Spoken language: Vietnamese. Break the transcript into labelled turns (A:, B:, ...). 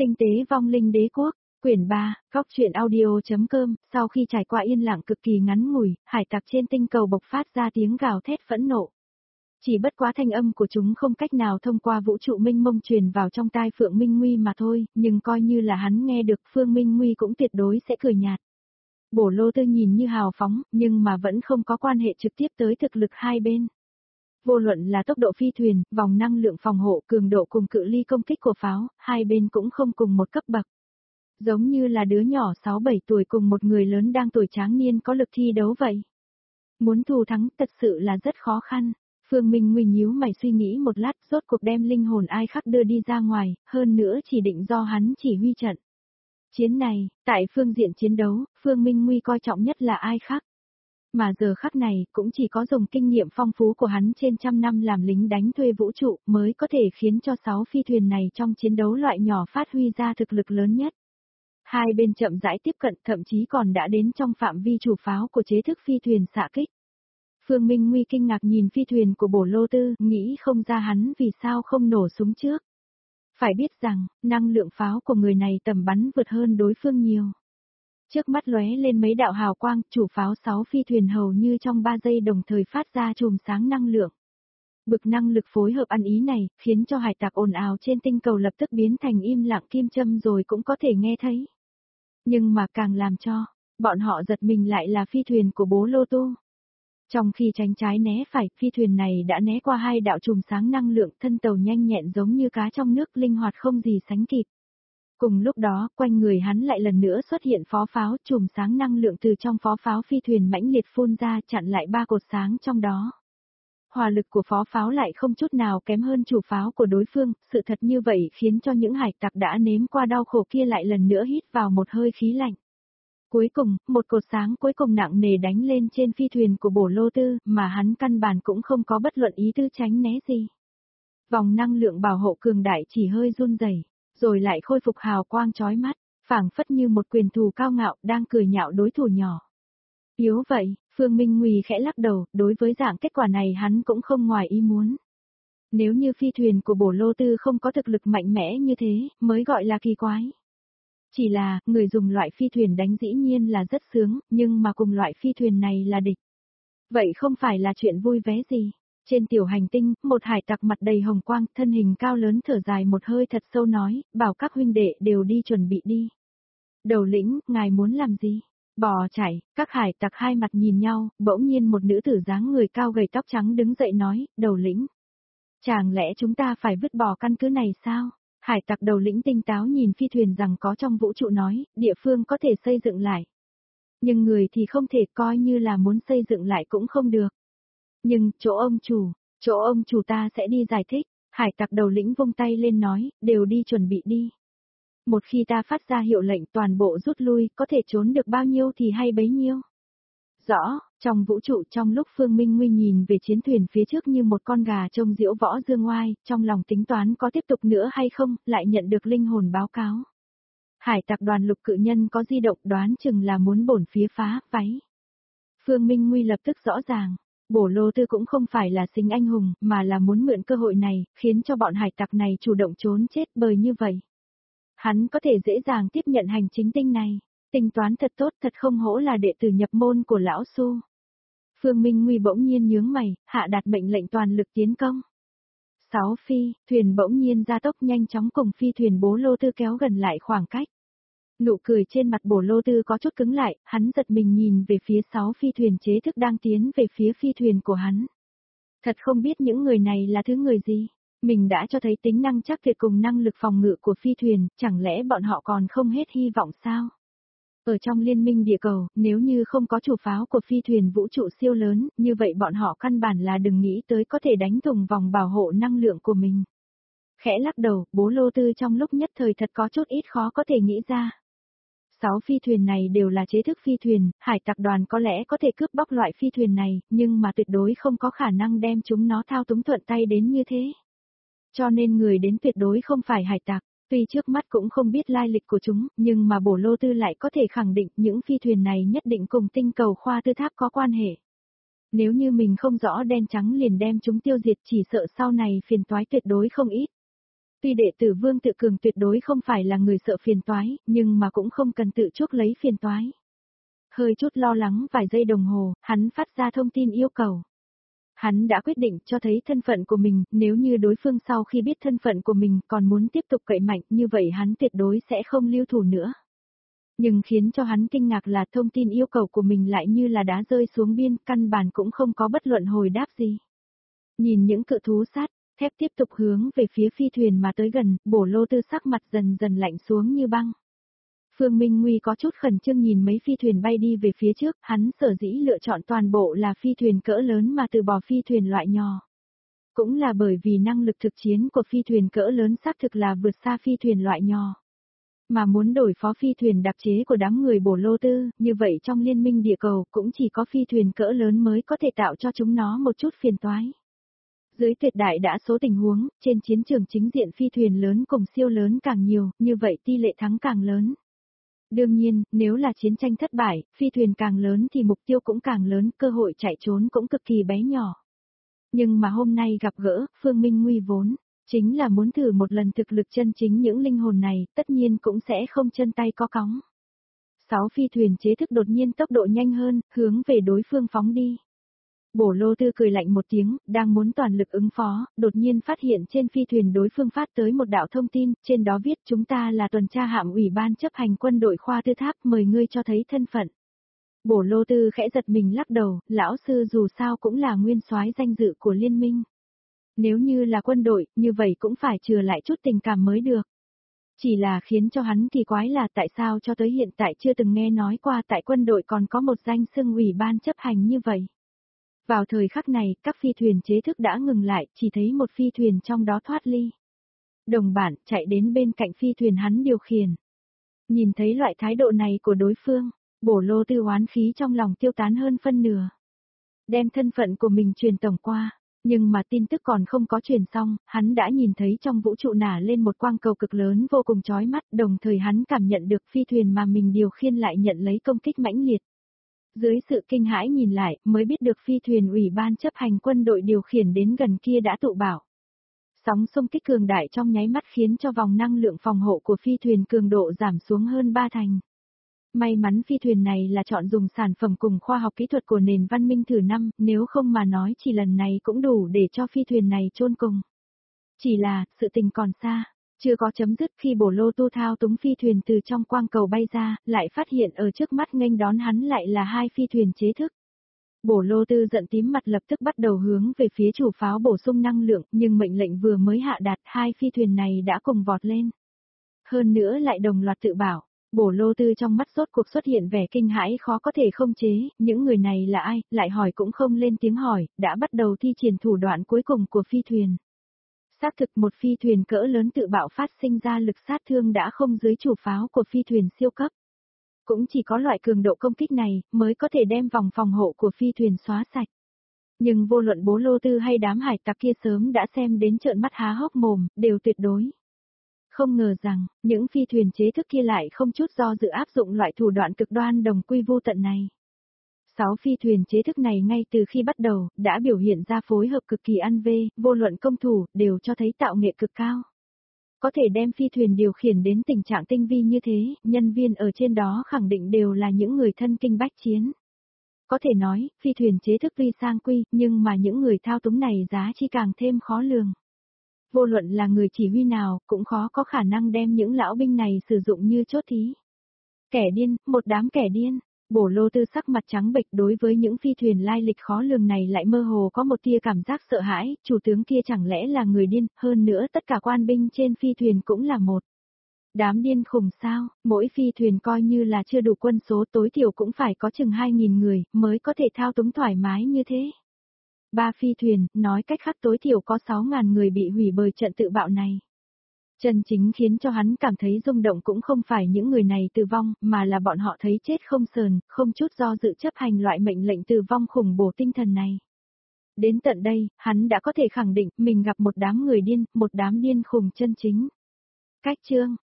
A: Tinh tế vong linh đế quốc, quyển 3, góc truyện audio.com, sau khi trải qua yên lặng cực kỳ ngắn ngủi, hải tặc trên tinh cầu bộc phát ra tiếng gào thét phẫn nộ. Chỉ bất quá thanh âm của chúng không cách nào thông qua vũ trụ minh mông truyền vào trong tai Phượng Minh Nguy mà thôi, nhưng coi như là hắn nghe được Phương Minh Nguy cũng tuyệt đối sẽ cười nhạt. Bổ Lô Tư nhìn như hào phóng, nhưng mà vẫn không có quan hệ trực tiếp tới thực lực hai bên. Vô luận là tốc độ phi thuyền, vòng năng lượng phòng hộ, cường độ cùng cự ly công kích của pháo, hai bên cũng không cùng một cấp bậc. Giống như là đứa nhỏ 6-7 tuổi cùng một người lớn đang tuổi tráng niên có lực thi đấu vậy. Muốn thù thắng thật sự là rất khó khăn. Phương Minh Nguy nhíu mày suy nghĩ một lát, rốt cuộc đem linh hồn Ai Khắc đưa đi ra ngoài, hơn nữa chỉ định do hắn chỉ huy trận. Chiến này, tại phương diện chiến đấu, Phương Minh Nguy coi trọng nhất là Ai Khắc. Mà giờ khắc này, cũng chỉ có dùng kinh nghiệm phong phú của hắn trên trăm năm làm lính đánh thuê vũ trụ mới có thể khiến cho 6 phi thuyền này trong chiến đấu loại nhỏ phát huy ra thực lực lớn nhất. Hai bên chậm rãi tiếp cận, thậm chí còn đã đến trong phạm vi chủ pháo của chế thức phi thuyền xạ kích. Phương Minh Nguy kinh ngạc nhìn phi thuyền của Bổ Lô Tư, nghĩ không ra hắn vì sao không nổ súng trước. Phải biết rằng, năng lượng pháo của người này tầm bắn vượt hơn đối phương nhiều. Trước mắt lóe lên mấy đạo hào quang, chủ pháo 6 phi thuyền hầu như trong 3 giây đồng thời phát ra chùm sáng năng lượng. Bực năng lực phối hợp ăn ý này, khiến cho hải tặc ồn ào trên tinh cầu lập tức biến thành im lặng kim châm rồi cũng có thể nghe thấy. Nhưng mà càng làm cho bọn họ giật mình lại là phi thuyền của Bố Lô Tô. Trong khi tránh trái né phải, phi thuyền này đã né qua 2 đạo chùm sáng năng lượng, thân tàu nhanh nhẹn giống như cá trong nước, linh hoạt không gì sánh kịp. Cùng lúc đó, quanh người hắn lại lần nữa xuất hiện phó pháo, chùm sáng năng lượng từ trong phó pháo phi thuyền mãnh liệt phun ra, chặn lại 3 cột sáng trong đó. Hỏa lực của phó pháo lại không chút nào kém hơn chủ pháo của đối phương, sự thật như vậy khiến cho những hải tặc đã nếm qua đau khổ kia lại lần nữa hít vào một hơi khí lạnh. Cuối cùng, một cột sáng cuối cùng nặng nề đánh lên trên phi thuyền của Bổ Lô Tư, mà hắn căn bản cũng không có bất luận ý tư tránh né gì. Vòng năng lượng bảo hộ cường đại chỉ hơi run rẩy, rồi lại khôi phục hào quang chói mắt, phảng phất như một quyền thù cao ngạo đang cười nhạo đối thủ nhỏ. Yếu vậy, Phương Minh Nguy khẽ lắc đầu, đối với dạng kết quả này hắn cũng không ngoài ý muốn. Nếu như phi thuyền của Bổ Lô Tư không có thực lực mạnh mẽ như thế, mới gọi là kỳ quái. Chỉ là, người dùng loại phi thuyền đánh dĩ nhiên là rất sướng, nhưng mà cùng loại phi thuyền này là địch. Vậy không phải là chuyện vui vẻ gì. Trên tiểu hành tinh, một hải tặc mặt đầy hồng quang, thân hình cao lớn thở dài một hơi thật sâu nói, bảo các huynh đệ đều đi chuẩn bị đi. Đầu lĩnh, ngài muốn làm gì? Bò chạy, các hải tặc hai mặt nhìn nhau, bỗng nhiên một nữ tử dáng người cao gầy tóc trắng đứng dậy nói, đầu lĩnh. Chẳng lẽ chúng ta phải vứt bỏ căn cứ này sao? Hải tặc đầu lĩnh tinh táo nhìn phi thuyền rằng có trong vũ trụ nói, địa phương có thể xây dựng lại. Nhưng người thì không thể, coi như là muốn xây dựng lại cũng không được. Nhưng, chỗ ông chủ ta sẽ đi giải thích. Hải tặc đầu lĩnh vung tay lên nói, đều đi chuẩn bị đi. Một khi ta phát ra hiệu lệnh toàn bộ rút lui, có thể trốn được bao nhiêu thì hay bấy nhiêu. Rõ, trong vũ trụ trong lúc Phương Minh Nguy nhìn về chiến thuyền phía trước như một con gà trông diễu võ dương oai, trong lòng tính toán có tiếp tục nữa hay không, lại nhận được linh hồn báo cáo. Hải tặc đoàn lục cự nhân có di động, đoán chừng là muốn bổn phía phá, váy. Phương Minh Nguy lập tức rõ ràng, Bổ Lô Tư cũng không phải là sinh anh hùng, mà là muốn mượn cơ hội này, khiến cho bọn hải tặc này chủ động trốn chết bời như vậy. Hắn có thể dễ dàng tiếp nhận hành chính tinh này. Tính toán thật tốt, thật không hổ là đệ tử nhập môn của lão Su. Phương Minh Nguy bỗng nhiên nhướng mày, hạ đạt mệnh lệnh toàn lực tiến công. 6 phi, thuyền bỗng nhiên gia tốc nhanh chóng cùng phi thuyền Bố Lô Tư kéo gần lại khoảng cách. Nụ cười trên mặt Bổ Lô Tư có chút cứng lại, hắn giật mình nhìn về phía 6 phi thuyền chế thức đang tiến về phía phi thuyền của hắn. Thật không biết những người này là thứ người gì. Mình đã cho thấy tính năng chắc tuyệt cùng năng lực phòng ngự của phi thuyền, chẳng lẽ bọn họ còn không hết hy vọng sao? Ở trong liên minh địa cầu, nếu như không có chủ pháo của phi thuyền vũ trụ siêu lớn, như vậy bọn họ căn bản là đừng nghĩ tới có thể đánh thủng vòng bảo hộ năng lượng của mình. Khẽ lắc đầu, Bố Lô Tư trong lúc nhất thời thật có chút ít khó có thể nghĩ ra. 6 phi thuyền này đều là chế thức phi thuyền, hải tặc đoàn có lẽ có thể cướp bóc loại phi thuyền này, nhưng mà tuyệt đối không có khả năng đem chúng nó thao túng thuận tay đến như thế. Cho nên người đến tuyệt đối không phải hải tặc. Tuy trước mắt cũng không biết lai lịch của chúng, nhưng mà Bổ Lô Tư lại có thể khẳng định những phi thuyền này nhất định cùng tinh cầu Khoa Tư Tháp có quan hệ. Nếu như mình không rõ đen trắng liền đem chúng tiêu diệt chỉ sợ sau này phiền toái tuyệt đối không ít. Tuy đệ tử Vương Tự Cường tuyệt đối không phải là người sợ phiền toái, nhưng mà cũng không cần tự chuốc lấy phiền toái. Hơi chút lo lắng vài giây đồng hồ, hắn phát ra thông tin yêu cầu. Hắn đã quyết định cho thấy thân phận của mình, nếu như đối phương sau khi biết thân phận của mình còn muốn tiếp tục cậy mạnh như vậy hắn tuyệt đối sẽ không lưu thủ nữa. Nhưng khiến cho hắn kinh ngạc là thông tin yêu cầu của mình lại như là đá rơi xuống biên, căn bản cũng không có bất luận hồi đáp gì. Nhìn những cự thú sát, thép tiếp tục hướng về phía phi thuyền mà tới gần, Bổ Lô Tư sắc mặt dần dần lạnh xuống như băng. Phương Minh Nguy có chút khẩn trương nhìn mấy phi thuyền bay đi về phía trước, hắn sở dĩ lựa chọn toàn bộ là phi thuyền cỡ lớn mà từ bỏ phi thuyền loại nhỏ. Cũng là bởi vì năng lực thực chiến của phi thuyền cỡ lớn xác thực là vượt xa phi thuyền loại nhỏ. Mà muốn đổi phó phi thuyền đặc chế của đám người Bổ Lô Tư, như vậy trong liên minh địa cầu cũng chỉ có phi thuyền cỡ lớn mới có thể tạo cho chúng nó một chút phiền toái. Dưới tuyệt đại đa số tình huống, trên chiến trường chính diện phi thuyền lớn cùng siêu lớn càng nhiều, như vậy tỷ lệ thắng càng lớn. Đương nhiên, nếu là chiến tranh thất bại, phi thuyền càng lớn thì mục tiêu cũng càng lớn, cơ hội chạy trốn cũng cực kỳ bé nhỏ. Nhưng mà hôm nay gặp gỡ, Phương Minh Nguy vốn, chính là muốn thử một lần thực lực chân chính những linh hồn này, tất nhiên cũng sẽ không chân tay có cóng. 6 phi thuyền chế thức đột nhiên tốc độ nhanh hơn, hướng về đối phương phóng đi. Bổ Lô Tư cười lạnh một tiếng, đang muốn toàn lực ứng phó, đột nhiên phát hiện trên phi thuyền đối phương phát tới một đạo thông tin, trên đó viết chúng ta là tuần tra hạm ủy ban chấp hành quân đội khoa tư tháp, mời ngươi cho thấy thân phận. Bổ Lô Tư khẽ giật mình lắc đầu, lão sư dù sao cũng là nguyên soái danh dự của liên minh. Nếu như là quân đội, như vậy cũng phải chừa lại chút tình cảm mới được. Chỉ là khiến cho hắn kỳ quái là tại sao cho tới hiện tại chưa từng nghe nói qua tại quân đội còn có một danh xưng ủy ban chấp hành như vậy. Vào thời khắc này, các phi thuyền chế thức đã ngừng lại, chỉ thấy một phi thuyền trong đó thoát ly. Đồng bản chạy đến bên cạnh phi thuyền hắn điều khiển. Nhìn thấy loại thái độ này của đối phương, Bổ Lô Tư oán khí trong lòng tiêu tán hơn phân nửa. Đem thân phận của mình truyền tổng qua, nhưng mà tin tức còn không có truyền xong, hắn đã nhìn thấy trong vũ trụ nả lên một quang cầu cực lớn vô cùng chói mắt, đồng thời hắn cảm nhận được phi thuyền mà mình điều khiển lại nhận lấy công kích mãnh liệt. Dưới sự kinh hãi nhìn lại, mới biết được phi thuyền ủy ban chấp hành quân đội điều khiển đến gần kia đã tụ bảo. Sóng xung kích cường đại trong nháy mắt khiến cho vòng năng lượng phòng hộ của phi thuyền cường độ giảm xuống hơn 3 thành. May mắn phi thuyền này là chọn dùng sản phẩm cùng khoa học kỹ thuật của nền văn minh thử năm, nếu không mà nói chỉ lần này cũng đủ để cho phi thuyền này chôn cùng. Chỉ là, sự tình còn xa. Chưa có chấm dứt khi Bổ Lô Tu thao túng phi thuyền từ trong quang cầu bay ra, lại phát hiện ở trước mắt nghênh đón hắn lại là 2 phi thuyền chế thức. Bổ Lô Tư giận tím mặt lập tức bắt đầu hướng về phía chủ pháo bổ sung năng lượng, nhưng mệnh lệnh vừa mới hạ đạt 2 phi thuyền này đã cùng vọt lên. Hơn nữa lại đồng loạt tự bảo, Bổ Lô Tư trong mắt rốt cuộc xuất hiện vẻ kinh hãi khó có thể không chế, những người này là ai, lại hỏi cũng không lên tiếng hỏi, đã bắt đầu thi triển thủ đoạn cuối cùng của phi thuyền. Xác thực một phi thuyền cỡ lớn tự bạo phát sinh ra lực sát thương đã không dưới chủ pháo của phi thuyền siêu cấp. Cũng chỉ có loại cường độ công kích này mới có thể đem vòng phòng hộ của phi thuyền xóa sạch. Nhưng vô luận Bố Lô Tư hay đám hải tặc kia sớm đã xem đến trợn mắt há hốc mồm, đều tuyệt đối. Không ngờ rằng, những phi thuyền chế thức kia lại không chút do dự áp dụng loại thủ đoạn cực đoan đồng quy vô tận này. 6 phi thuyền chế thức này ngay từ khi bắt đầu, đã biểu hiện ra phối hợp cực kỳ ăn vê, vô luận công thủ, đều cho thấy tạo nghệ cực cao. Có thể đem phi thuyền điều khiển đến tình trạng tinh vi như thế, nhân viên ở trên đó khẳng định đều là những người thân kinh bách chiến. Có thể nói, phi thuyền chế thức tuy sang quy, nhưng mà những người thao túng này giá chi càng thêm khó lường. Vô luận là người chỉ huy nào, cũng khó có khả năng đem những lão binh này sử dụng như chốt thí. Kẻ điên, một đám kẻ điên. Bổ Lô Tư sắc mặt trắng bệch đối với những phi thuyền lai lịch khó lường này lại mơ hồ có một tia cảm giác sợ hãi, chủ tướng kia chẳng lẽ là người điên, hơn nữa tất cả quan binh trên phi thuyền cũng là một. Đám điên khùng sao, mỗi phi thuyền coi như là chưa đủ quân số tối thiểu cũng phải có chừng 2.000 người mới có thể thao túng thoải mái như thế. 3 phi thuyền, nói cách khác tối thiểu có 6.000 người bị hủy bởi trận tự bạo này. Chân chính khiến cho hắn cảm thấy rung động cũng không phải những người này tử vong, mà là bọn họ thấy chết không sờn, không chút do dự chấp hành loại mệnh lệnh tử vong khủng bố tinh thần này. Đến tận đây, hắn đã có thể khẳng định mình gặp một đám người điên, một đám điên khùng chân chính. Cách chương